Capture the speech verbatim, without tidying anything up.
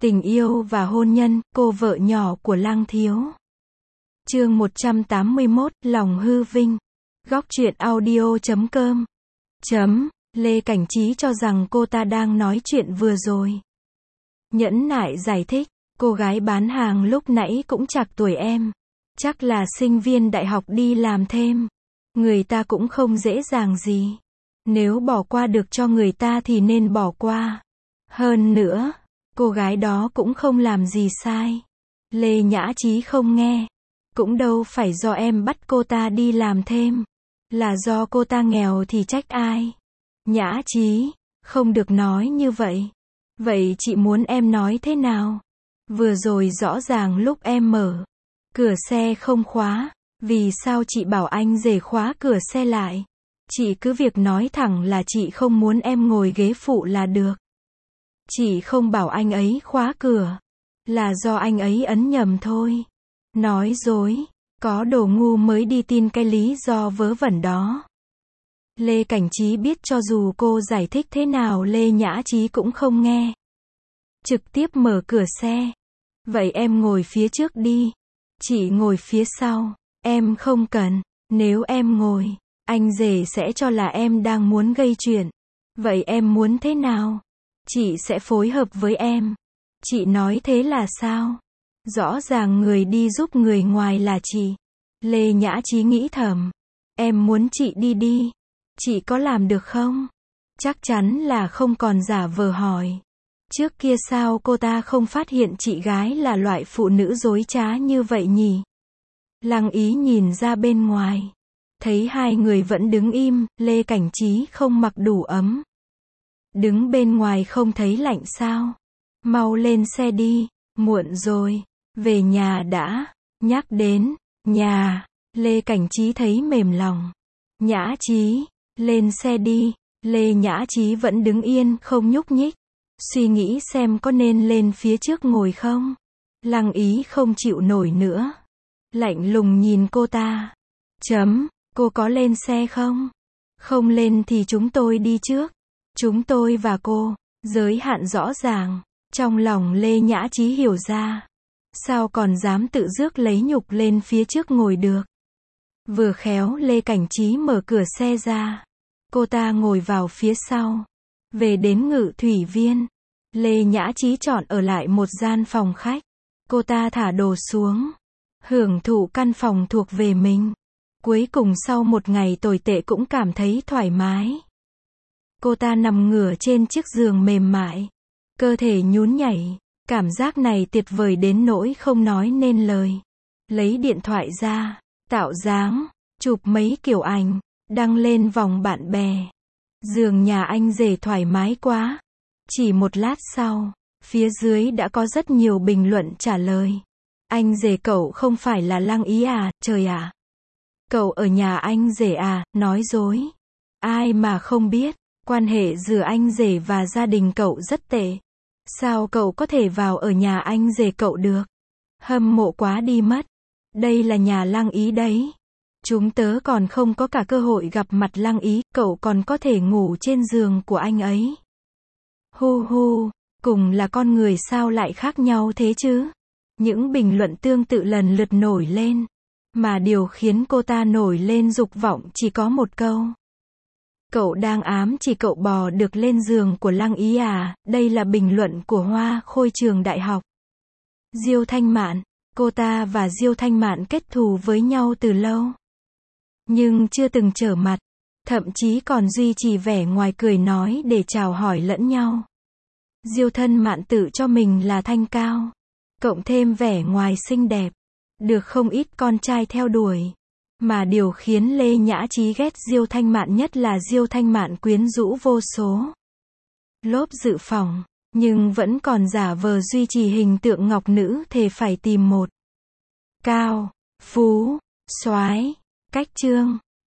Tình yêu và hôn nhân, cô vợ nhỏ của Lăng Thiếu. Chương một trăm tám mươi mốt, lòng hư vinh. Góc truyện audio chấm com. Chấm, Lê Cảnh Trí cho rằng cô ta đang nói chuyện vừa rồi. Nhẫn nại giải thích, cô gái bán hàng lúc nãy cũng chạc tuổi em. Chắc là sinh viên đại học đi làm thêm. Người ta cũng không dễ dàng gì. Nếu bỏ qua được cho người ta thì nên bỏ qua. Hơn nữa, cô gái đó cũng không làm gì sai. Lê Nhã Trí không nghe. Cũng đâu phải do em bắt cô ta đi làm thêm. Là do cô ta nghèo thì trách ai? Nhã Trí, không được nói như vậy. Vậy chị muốn em nói thế nào? Vừa rồi rõ ràng lúc em mở cửa xe không khóa. Vì sao chị bảo anh rể khóa cửa xe lại? Chị cứ việc nói thẳng là chị không muốn em ngồi ghế phụ là được. Chị không bảo anh ấy khóa cửa. Là do anh ấy ấn nhầm thôi. Nói dối. Có đồ ngu mới đi tin cái lý do vớ vẩn đó. Lê Cảnh Trí biết cho dù cô giải thích thế nào Lê Nhã Trí cũng không nghe. Trực tiếp mở cửa xe. Vậy em ngồi phía trước đi. Chị ngồi phía sau. Em không cần. Nếu em ngồi, anh rể sẽ cho là em đang muốn gây chuyện. Vậy em muốn thế nào? Chị sẽ phối hợp với em. Chị nói thế là sao? Rõ ràng người đi giúp người ngoài là chị. Lê Nhã Trí nghĩ thầm. Em muốn chị đi đi. Chị có làm được không? Chắc chắn là không, còn giả vờ hỏi. Trước kia sao cô ta không phát hiện chị gái là loại phụ nữ dối trá như vậy nhỉ? Lăng Ý nhìn ra bên ngoài. Thấy hai người vẫn đứng im, Lê Cảnh Trí không mặc đủ ấm. Đứng bên ngoài không thấy lạnh sao? Mau lên xe đi, muộn rồi, về nhà đã. Nhắc đến nhà, Lê Cảnh Trí thấy mềm lòng. Nhã Trí, lên xe đi. Lê Nhã Trí vẫn đứng yên, không nhúc nhích. Suy nghĩ xem có nên lên phía trước ngồi không? Lăng Ý không chịu nổi nữa. Lạnh lùng nhìn cô ta. Chấm, cô có lên xe không? Không lên thì chúng tôi đi trước. Chúng tôi và cô, giới hạn rõ ràng. Trong lòng Lê Nhã Trí hiểu ra. Sao còn dám tự rước lấy nhục lên phía trước ngồi được? Vừa khéo Lê Cảnh Trí mở cửa xe ra. Cô ta ngồi vào phía sau. Về đến Ngự Thủy Viên. Lê Nhã Trí chọn ở lại một gian phòng khách. Cô ta thả đồ xuống. Hưởng thụ căn phòng thuộc về mình. Cuối cùng sau một ngày tồi tệ cũng cảm thấy thoải mái. Cô ta nằm ngửa trên chiếc giường mềm mại. Cơ thể nhún nhảy. Cảm giác này tuyệt vời đến nỗi không nói nên lời. Lấy điện thoại ra. Tạo dáng. Chụp mấy kiểu ảnh. Đăng lên vòng bạn bè. Giường nhà anh rể thoải mái quá. Chỉ một lát sau. Phía dưới đã có rất nhiều bình luận trả lời. Anh rể cậu không phải là Lăng Ý à, trời ạ. Cậu ở nhà anh rể à, nói dối. Ai mà không biết, quan hệ giữa anh rể và gia đình cậu rất tệ. Sao cậu có thể vào ở nhà anh rể cậu được? Hâm mộ quá đi mất. Đây là nhà Lăng Ý đấy. Chúng tớ còn không có cả cơ hội gặp mặt Lăng Ý, cậu còn có thể ngủ trên giường của anh ấy. Hu hu, cùng là con người sao lại khác nhau thế chứ? Những bình luận tương tự lần lượt nổi lên. Mà điều khiến cô ta nổi lên dục vọng chỉ có một câu. Cậu đang ám chỉ cậu bò được lên giường của Lăng Ý à? Đây là bình luận của Hoa Khôi trường đại học. Diêu Thanh Mạn. Cô ta và Diêu Thanh Mạn kết thù với nhau từ lâu. Nhưng chưa từng trở mặt. Thậm chí còn duy trì vẻ ngoài cười nói để chào hỏi lẫn nhau. Diêu Thân Mạn tự cho mình là thanh cao. Cộng thêm vẻ ngoài xinh đẹp. Được không ít con trai theo đuổi. Mà điều khiến Lê Nhã Trí ghét Diêu Thanh Mạn nhất là Diêu Thanh Mạn quyến rũ vô số. Lốp dự phòng. Nhưng vẫn còn giả vờ duy trì hình tượng ngọc nữ thề phải tìm một. Cao. Phú. Soái. Cách trương.